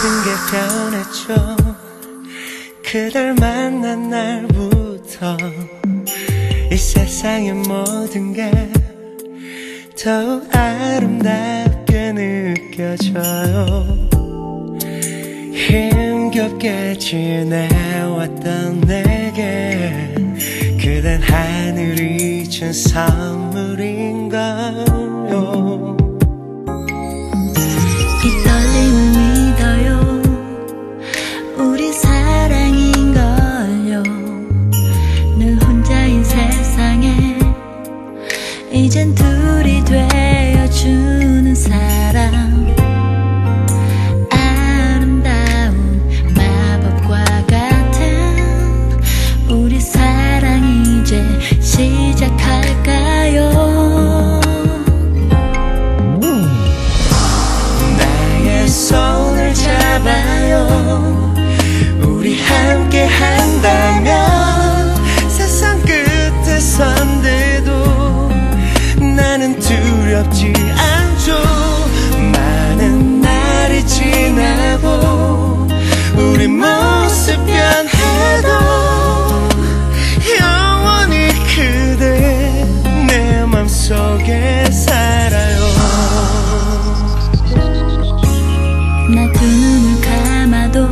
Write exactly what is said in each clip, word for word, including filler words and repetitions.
모든 게 변했죠. 그댈 만난 날부터 이 세상의 모든 게 더욱 아름답게 느껴져요. 힘겹게 지내왔던 내게 그댄 하늘이 준 선물인가요? 이 떨림을 믿어요. 우리 사랑인걸요. 늘 혼자인 세상에 이젠 둘이 되어주는 사랑. 아름다운 마법과 같은 우리 사랑 이제 시작할까요? 나의 손을 잡아요. 우리 함께 한다면 세상 끝에 선데도 나는 두렵지 않죠. 많은 날이 지나고 우리 모습 변해도 영원히 그대 내 맘속에 살아요. 나 두 눈을 감아도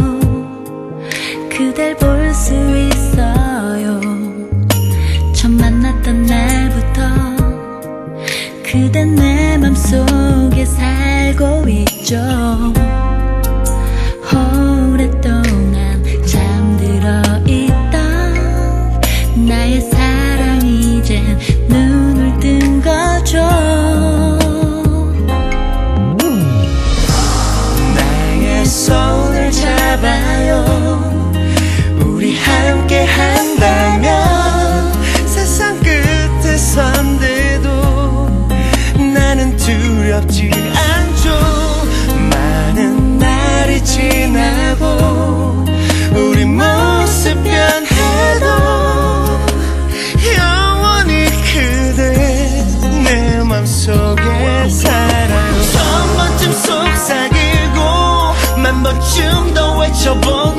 그댈 볼 수 있어요. 처음 만났던 날부터 그댄 내 맘속에 살고 있죠. 오랫동안 잠들어 있던 나의 사랑 이젠 눈을 뜬 거죠. 나의 손을 잡아요. 우리 함께 한다면 세상 끝에 선데도 나는 두렵지 않죠. 많은 날이 지나고 우리 모습 변해도 영원히 그대 내 맘속에 살아요. 천 번쯤 속삭이고 만 번쯤 더 외쳐보